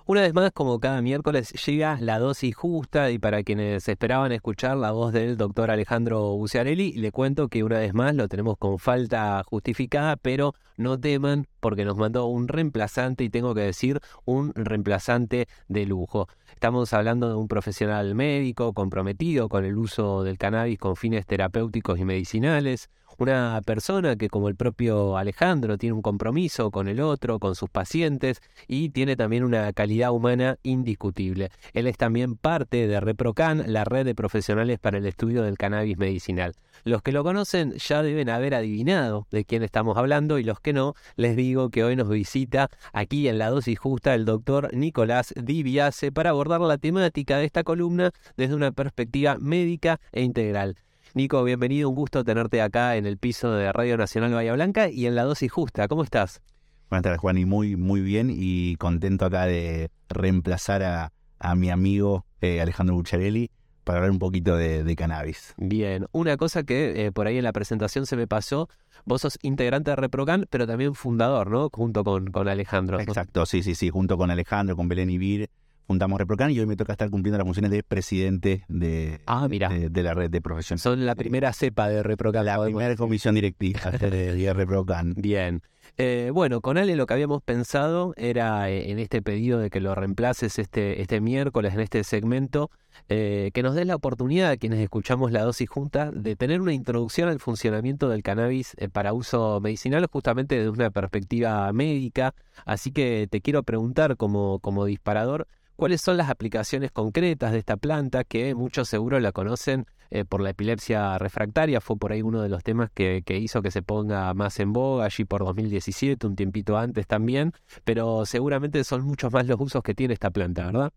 Una vez más, como cada miércoles, llega la dosis justa y para quienes esperaban escuchar la voz del doctor Alejandro Buciarelli, le cuento que una vez más lo tenemos con falta justificada, pero no teman porque nos mandó un reemplazante y tengo que decir un reemplazante de lujo. Estamos hablando de un profesional médico comprometido con el uso del cannabis con fines terapéuticos y medicinales, una persona que, como el propio Alejandro, tiene un compromiso con el otro, con sus pacientes y tiene también una calidad humana indiscutible. Él es también parte de ReproCan, la red de profesionales para el estudio del cannabis medicinal. Los que lo conocen ya deben haber adivinado de quién estamos hablando y los que no, les digo que hoy nos visita aquí en La Dosis Justa el doctor Nicolás Di Biase para abordar la temática de esta columna desde una perspectiva médica e integral. Nico, bienvenido, un gusto tenerte acá en el piso de Radio Nacional Bahía Blanca y en La Dosis Justa. ¿Cómo estás? Buenas tardes, Juan, y muy bien y contento acá de reemplazar a mi amigo Alejandro Buciarelli para hablar un poquito de cannabis. Bien, una cosa que por ahí en la presentación se me pasó, vos sos integrante de ReproCan, pero también fundador, ¿no? Junto con Alejandro. Exacto, sí, junto con Alejandro, con Belén Ibir, juntamos ReproCan y hoy me toca estar cumpliendo las funciones de presidente de la red de profesionales. Son la primera cepa de ReproCan. La primera comisión directiva de ReproCan. Bien. Bueno, con Ale lo que habíamos pensado era en este pedido de que lo reemplaces este miércoles en este segmento, que nos des la oportunidad a quienes escuchamos La Dosis Junta de tener una introducción al funcionamiento del cannabis para uso medicinal justamente desde una perspectiva médica. Así que te quiero preguntar como disparador, ¿cuáles son las aplicaciones concretas de esta planta que muchos seguro la conocen por la epilepsia refractaria? Fue por ahí uno de los temas que hizo que se ponga más en boga allí por 2017, un tiempito antes también, pero seguramente son muchos más los usos que tiene esta planta, ¿verdad?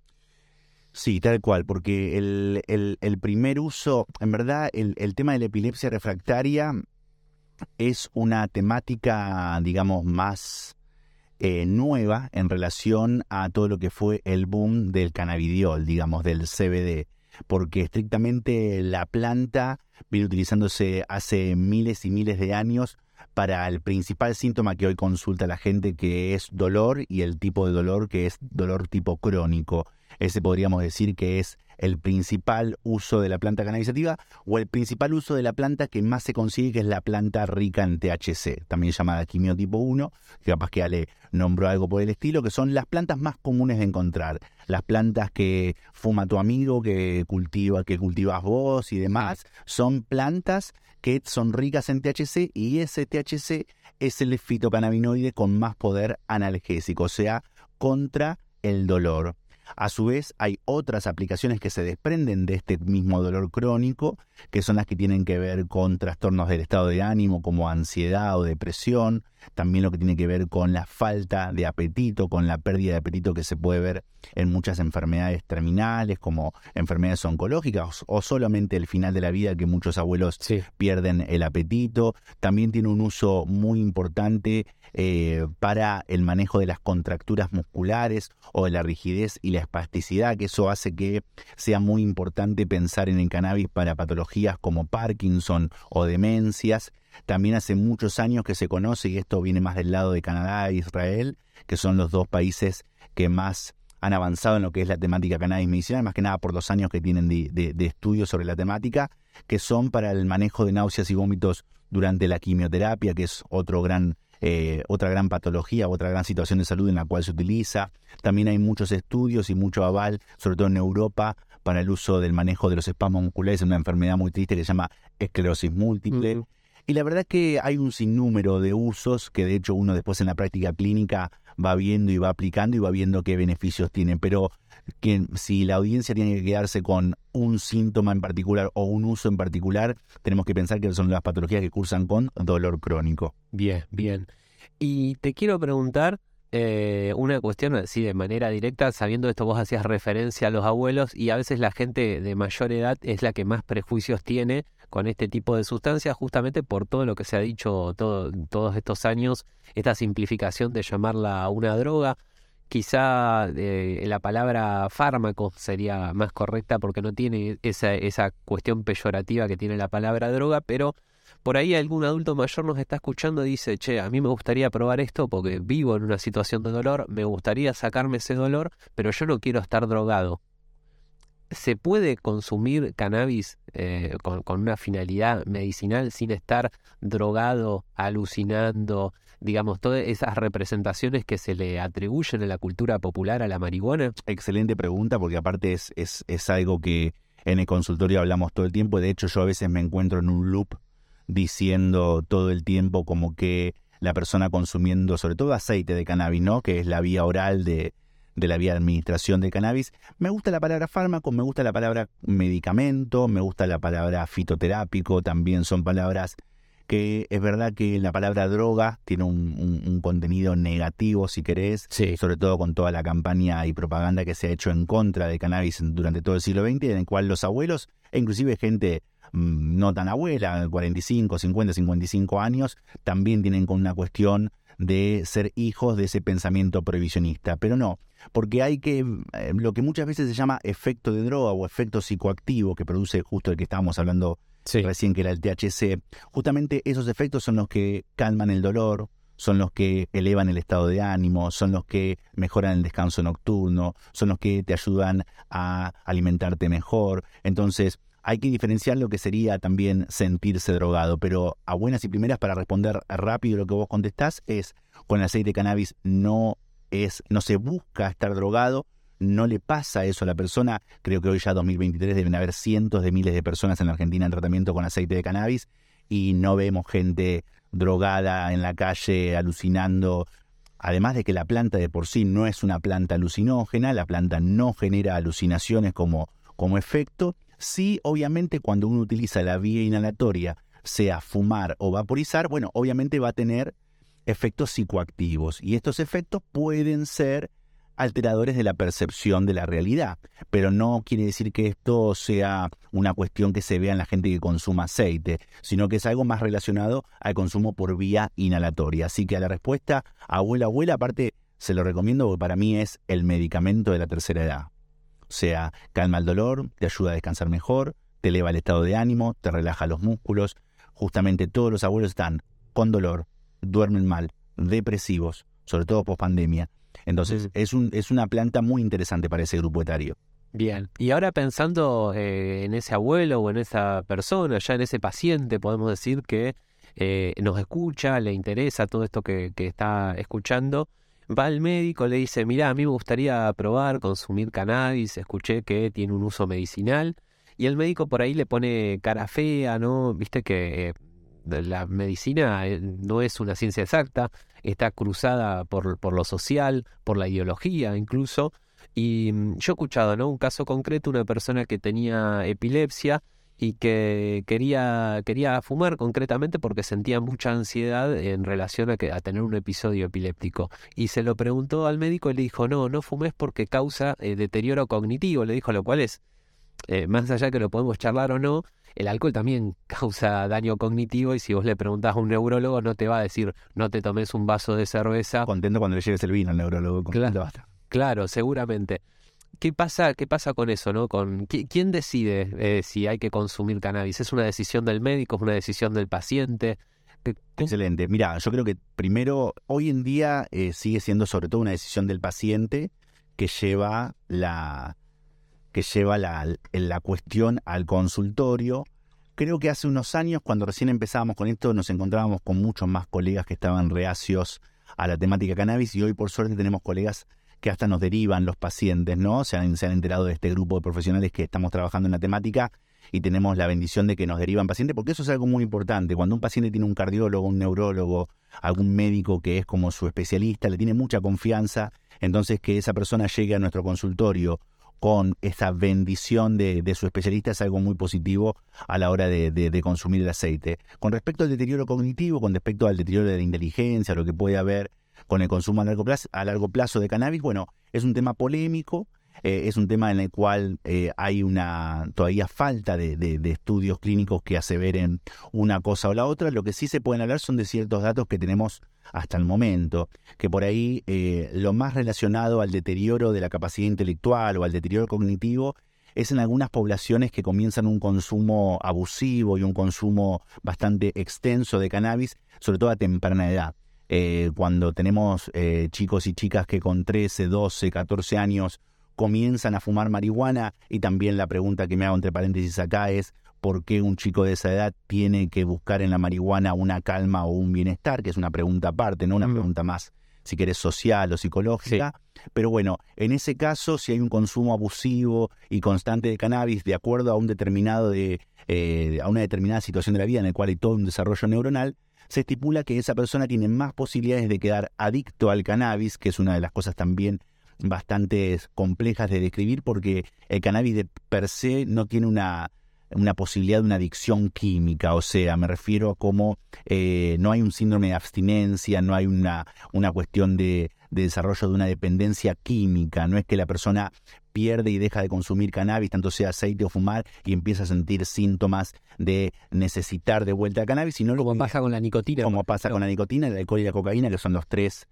Sí, tal cual, porque el primer uso, en verdad, el tema de la epilepsia refractaria es una temática, digamos, más nueva en relación a todo lo que fue el boom del cannabidiol, digamos, del CBD, porque estrictamente la planta viene utilizándose hace miles y miles de años para el principal síntoma que hoy consulta la gente, que es dolor, y el tipo de dolor que es dolor tipo crónico. Ese podríamos decir que es el principal uso de la planta cannabisativa o el principal uso de la planta que más se consigue, que es la planta rica en THC, también llamada quimio tipo 1, que capaz que Ale nombró algo por el estilo, que son las plantas más comunes de encontrar, las plantas que fuma tu amigo, que cultivas vos y demás, son plantas que son ricas en THC y ese THC es el fitocannabinoide con más poder analgésico, o sea, contra el dolor. A su vez, hay otras aplicaciones que se desprenden de este mismo dolor crónico, que son las que tienen que ver con trastornos del estado de ánimo, como ansiedad o depresión, también lo que tiene que ver con la falta de apetito, con la pérdida de apetito que se puede ver en muchas enfermedades terminales, como enfermedades oncológicas o solamente el final de la vida, que muchos abuelos pierden el apetito. También tiene un uso muy importante para el manejo de las contracturas musculares o de la rigidez y la espasticidad, que eso hace que sea muy importante pensar en el cannabis para patologías como Parkinson o demencias. También hace muchos años que se conoce, y esto viene más del lado de Canadá e Israel, que son los dos países que más han avanzado en lo que es la temática cannabis medicinal, más que nada por los años que tienen de estudio sobre la temática, que son para el manejo de náuseas y vómitos durante la quimioterapia, que es otra gran patología, otra gran situación de salud en la cual se utiliza. También hay muchos estudios y mucho aval, sobre todo en Europa, para el uso del manejo de los espasmos musculares en una enfermedad muy triste que se llama esclerosis múltiple. Uh-huh. Y la verdad que hay un sinnúmero de usos que de hecho uno después en la práctica clínica va viendo y va aplicando y va viendo qué beneficios tiene, pero que si la audiencia tiene que quedarse con un síntoma en particular o un uso en particular, tenemos que pensar que son las patologías que cursan con dolor crónico. Bien. Y te quiero preguntar una cuestión así de manera directa, sabiendo esto vos hacías referencia a los abuelos y a veces la gente de mayor edad es la que más prejuicios tiene con este tipo de sustancias, justamente por todo lo que se ha dicho todos estos años, esta simplificación de llamarla una droga. Quizá la palabra fármaco sería más correcta porque no tiene esa cuestión peyorativa que tiene la palabra droga, pero por ahí algún adulto mayor nos está escuchando y dice, che, a mí me gustaría probar esto porque vivo en una situación de dolor, me gustaría sacarme ese dolor, pero yo no quiero estar drogado. ¿Se puede consumir cannabis con una finalidad medicinal sin estar drogado, alucinando, digamos, todas esas representaciones que se le atribuyen en la cultura popular a la marihuana? Excelente pregunta, porque aparte es algo que en el consultorio hablamos todo el tiempo. De hecho, yo a veces me encuentro en un loop diciendo todo el tiempo como que la persona consumiendo sobre todo aceite de cannabis, ¿no? Que es la vía oral de la vía de administración de cannabis. Me gusta la palabra fármaco, me gusta la palabra medicamento, me gusta la palabra fitoterápico, también son palabras que es verdad que la palabra droga tiene un contenido negativo, si querés, Sí. sobre todo con toda la campaña y propaganda que se ha hecho en contra de cannabis durante todo el siglo XX, en el cual los abuelos, e inclusive gente no tan abuela, 45, 50, 55 años, también tienen con una cuestión de ser hijos de ese pensamiento prohibicionista. Pero no, porque hay que, lo que muchas veces se llama efecto de droga o efecto psicoactivo, que produce justo el que estábamos hablando recién, que era el THC, justamente esos efectos son los que calman el dolor, son los que elevan el estado de ánimo, son los que mejoran el descanso nocturno, son los que te ayudan a alimentarte mejor. Entonces, hay que diferenciar lo que sería también sentirse drogado, pero a buenas y primeras, para responder rápido lo que vos contestás, es con el aceite de cannabis no se busca estar drogado, no le pasa eso a la persona. Creo que hoy ya 2023 deben haber cientos de miles de personas en la Argentina en tratamiento con aceite de cannabis y no vemos gente drogada en la calle alucinando. Además de que la planta de por sí no es una planta alucinógena, la planta no genera alucinaciones como efecto. Sí, obviamente cuando uno utiliza la vía inhalatoria, sea fumar o vaporizar, bueno, obviamente va a tener efectos psicoactivos y estos efectos pueden ser alteradores de la percepción de la realidad, pero no quiere decir que esto sea una cuestión que se vea en la gente que consuma aceite, sino que es algo más relacionado al consumo por vía inhalatoria. Así que a la respuesta, abuela, aparte se lo recomiendo porque para mí es el medicamento de la tercera edad. O sea, calma el dolor, te ayuda a descansar mejor, te eleva el estado de ánimo, te relaja los músculos. Justamente todos los abuelos están con dolor, duermen mal, depresivos, sobre todo post pandemia. Entonces es una planta muy interesante para ese grupo etario. Bien, y ahora pensando en ese abuelo o en esa persona, ya en ese paciente, podemos decir que nos escucha, le interesa todo esto que está escuchando, va al médico, le dice, mirá, a mí me gustaría probar, consumir cannabis, escuché que tiene un uso medicinal, y el médico por ahí le pone cara fea, ¿no? Viste que la medicina no es una ciencia exacta, está cruzada por lo social, por la ideología incluso, y yo he escuchado, ¿no?, un caso concreto, una persona que tenía epilepsia y que quería fumar concretamente porque sentía mucha ansiedad en relación a tener un episodio epiléptico. Y se lo preguntó al médico y le dijo, no fumes porque causa deterioro cognitivo. Le dijo, lo cual es, más allá que lo podemos charlar o no, el alcohol también causa daño cognitivo y si vos le preguntás a un neurólogo no te va a decir, no te tomes un vaso de cerveza. Contento cuando le lleves el vino al neurólogo. Claro, seguramente. ¿Qué pasa con eso, no? ¿Quién decide si hay que consumir cannabis? ¿Es una decisión del médico? ¿Es una decisión del paciente? Excelente. Mira, yo creo que primero, hoy en día sigue siendo sobre todo una decisión del paciente que lleva la cuestión al consultorio. Creo que hace unos años, cuando recién empezábamos con esto, nos encontrábamos con muchos más colegas que estaban reacios a la temática cannabis y hoy por suerte tenemos colegas que hasta nos derivan los pacientes, ¿no? Se han enterado de este grupo de profesionales que estamos trabajando en la temática y tenemos la bendición de que nos derivan pacientes, porque eso es algo muy importante. Cuando un paciente tiene un cardiólogo, un neurólogo, algún médico que es como su especialista, le tiene mucha confianza, entonces que esa persona llegue a nuestro consultorio con esa bendición de su especialista es algo muy positivo a la hora de consumir el aceite. Con respecto al deterioro cognitivo, con respecto al deterioro de la inteligencia, lo que puede haber con el consumo a largo plazo de cannabis, bueno, es un tema polémico, es un tema en el cual hay una todavía falta de estudios clínicos que aseveren una cosa o la otra. Lo que sí se pueden hablar son de ciertos datos que tenemos hasta el momento, que por ahí lo más relacionado al deterioro de la capacidad intelectual o al deterioro cognitivo es en algunas poblaciones que comienzan un consumo abusivo y un consumo bastante extenso de cannabis, sobre todo a temprana edad. Cuando tenemos chicos y chicas que con 13, 12, 14 años comienzan a fumar marihuana, y también la pregunta que me hago entre paréntesis acá es ¿por qué un chico de esa edad tiene que buscar en la marihuana una calma o un bienestar? Que es una pregunta aparte, no una pregunta más, si querés, social o psicológica. Sí. Pero bueno, en ese caso, si hay un consumo abusivo y constante de cannabis de acuerdo a un determinado a una determinada situación de la vida en la cual hay todo un desarrollo neuronal, se estipula que esa persona tiene más posibilidades de quedar adicto al cannabis, que es una de las cosas también bastante complejas de describir, porque el cannabis de per se no tiene una posibilidad de una adicción química, o sea, me refiero a cómo no hay un síndrome de abstinencia, no hay una cuestión de desarrollo de una dependencia química, no es que la persona pierde y deja de consumir cannabis, tanto sea aceite o fumar, y empieza a sentir síntomas de necesitar de vuelta el cannabis, sino como pasa con la nicotina. Como pasa con la nicotina, el alcohol y la cocaína, que son los tres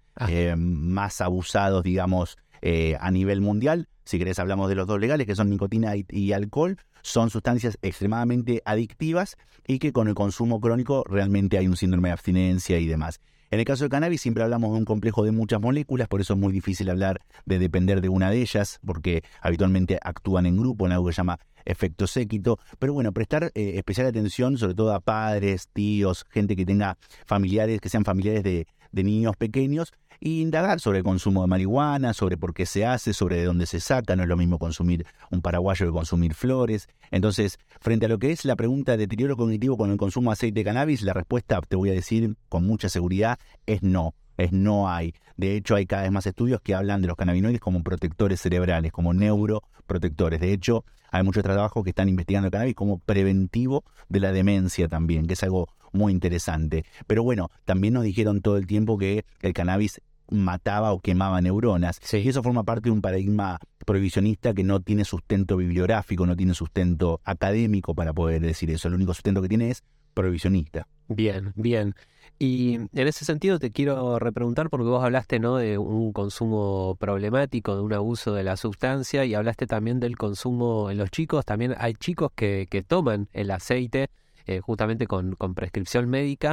más abusados, digamos, a nivel mundial. Si querés hablamos de los dos legales, que son nicotina y alcohol. Son sustancias extremadamente adictivas y que con el consumo crónico realmente hay un síndrome de abstinencia y demás. En el caso del cannabis siempre hablamos de un complejo de muchas moléculas, por eso es muy difícil hablar de depender de una de ellas, porque habitualmente actúan en grupo, en algo que se llama efecto séquito. Pero bueno, prestar especial atención sobre todo a padres, tíos, gente que tenga familiares, que sean familiares de niños pequeños, e indagar sobre el consumo de marihuana, sobre por qué se hace, sobre de dónde se saca. No es lo mismo consumir un paraguayo que consumir flores. Entonces, frente a lo que es la pregunta de deterioro cognitivo con el consumo de aceite de cannabis, la respuesta, te voy a decir con mucha seguridad, es no. No hay. De hecho, hay cada vez más estudios que hablan de los cannabinoides como protectores cerebrales, como neuroprotectores. De hecho, hay muchos trabajos que están investigando el cannabis como preventivo de la demencia también, que es algo muy interesante. Pero bueno, también nos dijeron todo el tiempo que el cannabis mataba o quemaba neuronas. Sí. Y eso forma parte de un paradigma prohibicionista que no tiene sustento bibliográfico, no tiene sustento académico para poder decir eso. El único sustento que tiene es prohibicionista. Bien, bien. Y en ese sentido te quiero repreguntar, porque vos hablaste, ¿no?, de un consumo problemático, de un abuso de la sustancia, y hablaste también del consumo en los chicos. También hay chicos que toman el aceite justamente con prescripción médica.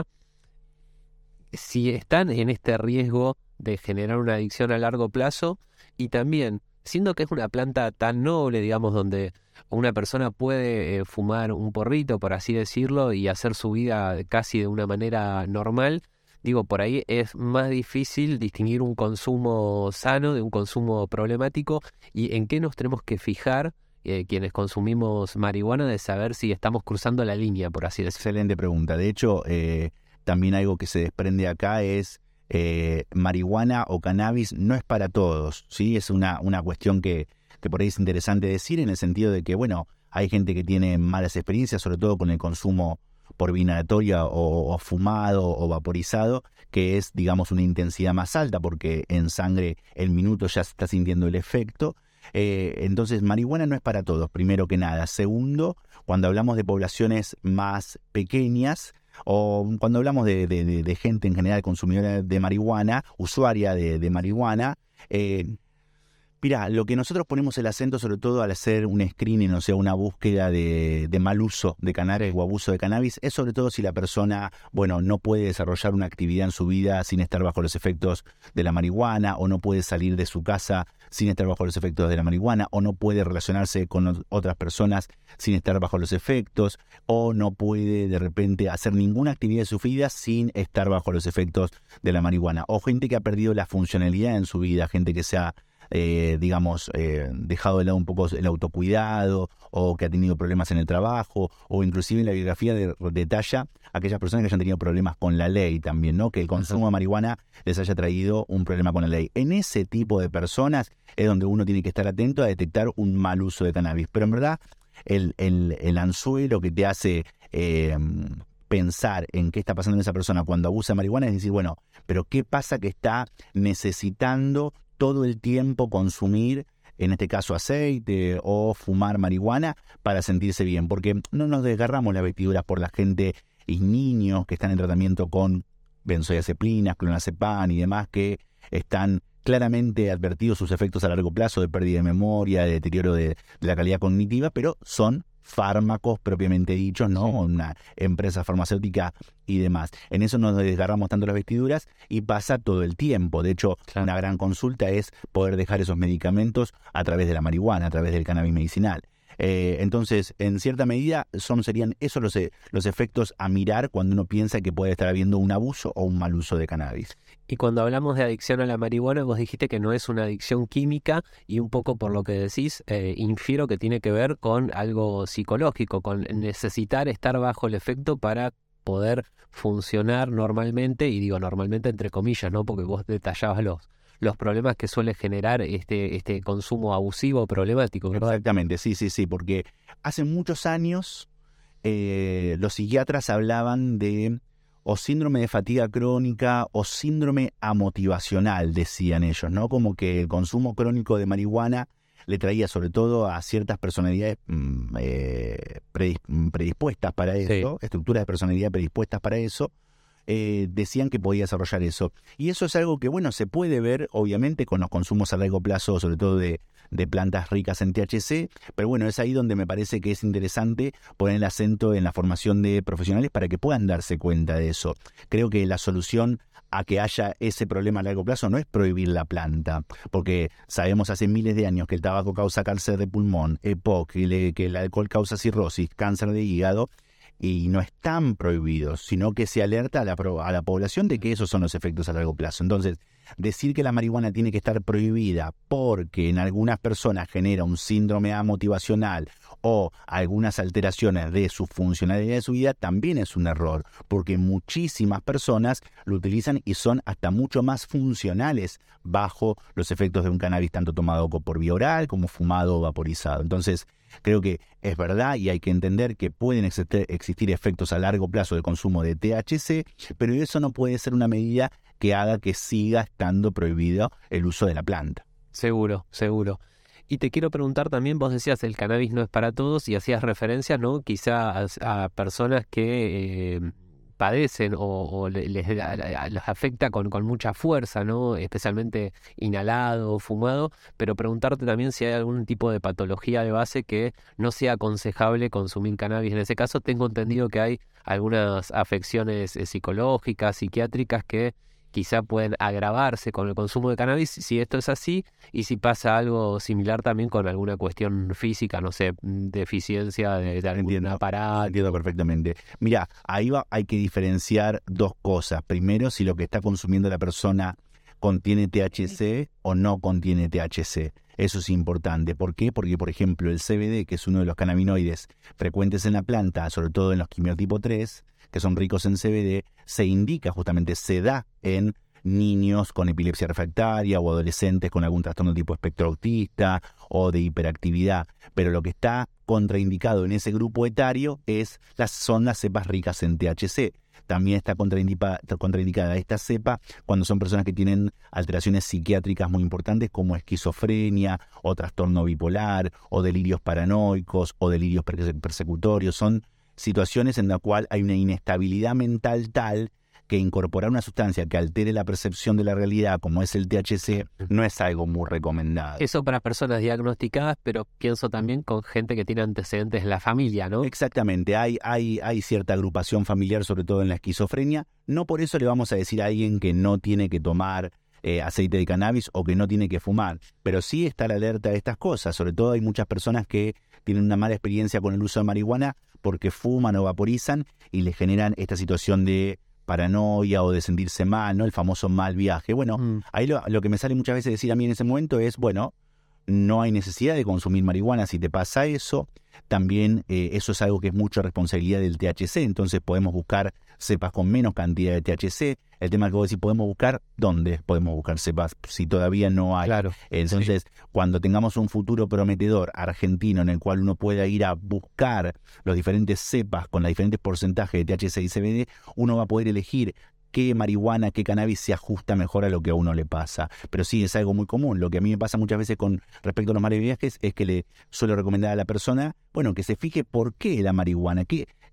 Si están en este riesgo de generar una adicción a largo plazo, y también, siendo que es una planta tan noble, digamos, donde una persona puede fumar un porrito, por así decirlo, y hacer su vida casi de una manera normal, digo, por ahí es más difícil distinguir un consumo sano de un consumo problemático. ¿Y en qué nos tenemos que fijar quienes consumimos marihuana, de saber si estamos cruzando la línea, por así decirlo? Excelente pregunta. De hecho, también algo que se desprende acá es marihuana o cannabis no es para todos, ¿sí? Es una cuestión que por ahí es interesante decir, en el sentido de que, bueno, hay gente que tiene malas experiencias, sobre todo con el consumo por vía inhalatoria o fumado o vaporizado, que es, digamos, una intensidad más alta, porque en sangre el minuto ya se está sintiendo el efecto. Entonces, marihuana no es para todos, primero que nada. Segundo, cuando hablamos de poblaciones más pequeñas, o cuando hablamos de gente en general consumidora de marihuana, usuaria de marihuana, mirá, lo que nosotros ponemos el acento, sobre todo al hacer un screening, o sea, una búsqueda de mal uso de cannabis o abuso de cannabis, es sobre todo si la persona, bueno, no puede desarrollar una actividad en su vida sin estar bajo los efectos de la marihuana, o no puede salir de su casa sin estar bajo los efectos de la marihuana, o no puede relacionarse con otras personas sin estar bajo los efectos, o no puede de repente hacer ninguna actividad de su vida sin estar bajo los efectos de la marihuana, o gente que ha perdido la funcionalidad en su vida, gente que se ha dejado de lado un poco el autocuidado, o que ha tenido problemas en el trabajo, o inclusive en la biografía detalla aquellas personas que hayan tenido problemas con la ley también, ¿no? Que el consumo de marihuana les haya traído un problema con la ley. En ese tipo de personas es donde uno tiene que estar atento a detectar un mal uso de cannabis. Pero en verdad, el anzuelo que te hace pensar en qué está pasando en esa persona cuando abusa de marihuana es decir, bueno, pero ¿qué pasa que está necesitando todo el tiempo consumir, en este caso aceite, o fumar marihuana para sentirse bien? Porque no nos desgarramos las vestiduras por la gente y niños que están en tratamiento con benzodiazepinas, clonazepam y demás, que están claramente advertidos sus efectos a largo plazo de pérdida de memoria, de deterioro de la calidad cognitiva, pero son fármacos propiamente dichos, ¿no? Una empresa farmacéutica y demás. En eso nos desgarramos tanto las vestiduras y pasa todo el tiempo. De hecho, una gran consulta es poder dejar esos medicamentos a través de la marihuana, a través del cannabis medicinal. Entonces, en cierta medida, serían esos los efectos a mirar cuando uno piensa que puede estar habiendo un abuso o un mal uso de cannabis. Y cuando hablamos de adicción a la marihuana, vos dijiste que no es una adicción química y un poco por lo que decís, infiero que tiene que ver con algo psicológico, con necesitar estar bajo el efecto para poder funcionar normalmente, y digo normalmente entre comillas, ¿no? Porque vos detallabas los problemas que suele generar este consumo abusivo o problemático, ¿verdad? Exactamente, sí, porque hace muchos años los psiquiatras hablaban de o síndrome de fatiga crónica o síndrome amotivacional, decían ellos, ¿no? Como que el consumo crónico de marihuana le traía sobre todo a ciertas personalidades predispuestas para eso, estructuras de personalidad predispuestas para eso. Decían que podía desarrollar eso. Y eso es algo que, bueno, se puede ver, obviamente, con los consumos a largo plazo, sobre todo de plantas ricas en THC, pero bueno, es ahí donde me parece que es interesante poner el acento en la formación de profesionales para que puedan darse cuenta de eso. Creo que la solución a que haya ese problema a largo plazo no es prohibir la planta, porque sabemos hace miles de años que el tabaco causa cáncer de pulmón, EPOC, que el alcohol causa cirrosis, cáncer de hígado, y no están prohibidos, sino que se alerta a la población de que esos son los efectos a largo plazo. Entonces, decir que la marihuana tiene que estar prohibida porque en algunas personas genera un síndrome amotivacional o algunas alteraciones de su funcionalidad de su vida también es un error, porque muchísimas personas lo utilizan y son hasta mucho más funcionales bajo los efectos de un cannabis tanto tomado por vía oral como fumado o vaporizado. Entonces, creo que es verdad y hay que entender que pueden existir efectos a largo plazo del consumo de THC, pero eso no puede ser una medida que haga que siga estando prohibido el uso de la planta. Seguro. Y te quiero preguntar también, vos decías el cannabis no es para todos y hacías referencias, ¿no? Quizá a personas que padecen o les afecta con mucha fuerza, ¿no? Especialmente inhalado o fumado, pero preguntarte también si hay algún tipo de patología de base que no sea aconsejable consumir cannabis. En ese caso tengo entendido que hay algunas afecciones psicológicas, psiquiátricas que quizá pueden agravarse con el consumo de cannabis, si esto es así, y si pasa algo similar también con alguna cuestión física, no sé, deficiencia de algún aparato. Entiendo perfectamente. Mira, hay que diferenciar dos cosas. Primero, si lo que está consumiendo la persona contiene THC o no contiene THC. Eso es importante. ¿Por qué? Porque, por ejemplo, el CBD, que es uno de los cannabinoides frecuentes en la planta, sobre todo en los quimiotipo 3, que son ricos en CBD, se indica justamente, se da en niños con epilepsia refractaria o adolescentes con algún trastorno tipo espectro autista o de hiperactividad. Pero lo que está contraindicado en ese grupo etario son las cepas ricas en THC. También está contraindicada esta cepa cuando son personas que tienen alteraciones psiquiátricas muy importantes como esquizofrenia o trastorno bipolar o delirios paranoicos o delirios persecutorios. Son situaciones en las cuales hay una inestabilidad mental tal que incorporar una sustancia que altere la percepción de la realidad, como es el THC, no es algo muy recomendado. Eso para personas diagnosticadas, pero pienso también con gente que tiene antecedentes en la familia, ¿no? Exactamente, hay cierta agrupación familiar, sobre todo en la esquizofrenia. No por eso le vamos a decir a alguien que no tiene que tomar aceite de cannabis o que no tiene que fumar, pero sí estar alerta de estas cosas. Sobre todo hay muchas personas que tienen una mala experiencia con el uso de marihuana porque fuman o vaporizan y les generan esta situación de paranoia o de sentirse mal, ¿no? El famoso mal viaje. Bueno, ahí lo que me sale muchas veces decir a mí en ese momento es, bueno, no hay necesidad de consumir marihuana si te pasa eso. También eso es algo que es mucha responsabilidad del THC, entonces podemos buscar cepas con menos cantidad de THC. El tema que vos decís, ¿podemos buscar? ¿Dónde podemos buscar cepas si todavía no hay? Claro, entonces, cuando tengamos un futuro prometedor argentino en el cual uno pueda ir a buscar los diferentes cepas con los diferentes porcentajes de THC y CBD, uno va a poder elegir qué marihuana, qué cannabis se ajusta mejor a lo que a uno le pasa. Pero sí, es algo muy común. Lo que a mí me pasa muchas veces con respecto a los malos viajes es que le suelo recomendar a la persona, bueno, que se fije por qué la marihuana, qué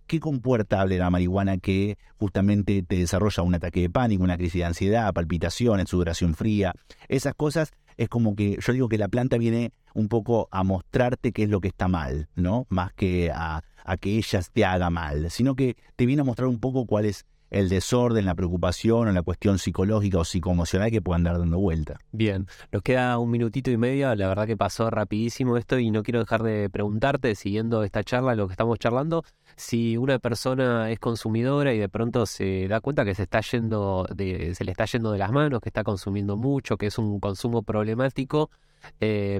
¿qué compuerta la marihuana que justamente te desarrolla un ataque de pánico, una crisis de ansiedad, palpitaciones, sudoración fría? Esas cosas es como que yo digo que la planta viene un poco a mostrarte qué es lo que está mal, ¿no? Más que a que ella te haga mal, sino que te viene a mostrar un poco cuál es el desorden, la preocupación o la cuestión psicológica o psicoemocional que puede andar dando vuelta. Bien, nos queda un minutito y medio, la verdad que pasó rapidísimo esto y no quiero dejar de preguntarte, siguiendo esta charla, lo que estamos charlando, si una persona es consumidora y de pronto se da cuenta que se le está yendo de las manos, que está consumiendo mucho, que es un consumo problemático, eh,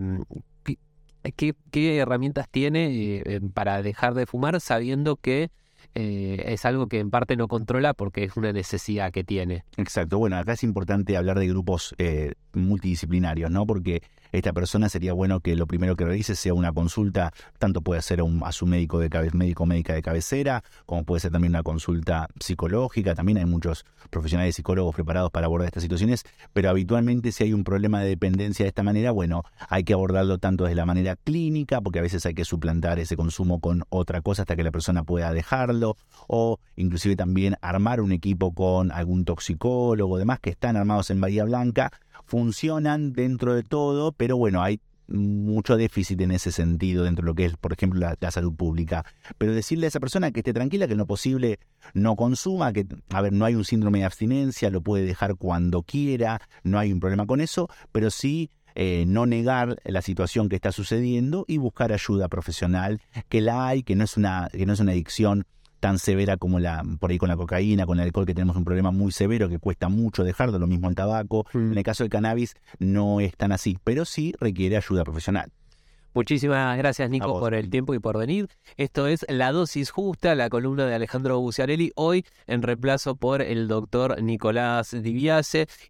¿qué herramientas tiene para dejar de fumar sabiendo que es algo que en parte no controla porque es una necesidad que tiene? Exacto. Bueno, acá es importante hablar de grupos multidisciplinarios, ¿no? Porque esta persona sería bueno que lo primero que realice sea una consulta, tanto puede ser a su médico médica de cabecera, como puede ser también una consulta psicológica. También hay muchos profesionales psicólogos preparados para abordar estas situaciones, pero habitualmente si hay un problema de dependencia de esta manera, bueno, hay que abordarlo tanto desde la manera clínica, porque a veces hay que suplantar ese consumo con otra cosa hasta que la persona pueda dejarlo, o inclusive también armar un equipo con algún toxicólogo, demás que están armados en Bahía Blanca, funcionan dentro de todo, pero bueno, hay mucho déficit en ese sentido dentro de lo que es, por ejemplo, la salud pública. Pero decirle a esa persona que esté tranquila, que en lo posible no consuma, que, a ver, no hay un síndrome de abstinencia, lo puede dejar cuando quiera, no hay un problema con eso, pero sí no negar la situación que está sucediendo y buscar ayuda profesional, que la hay, que no es una adicción tan severa como por ahí con la cocaína, con el alcohol, que tenemos un problema muy severo que cuesta mucho dejarlo, lo mismo el tabaco. En el caso del cannabis no es tan así, pero sí requiere ayuda profesional. Muchísimas gracias, Nico, por el tiempo y por venir. Esto es La Dosis Justa, la columna de Alejandro Buciarelli, hoy en reemplazo por el doctor Nicolás Di Biase.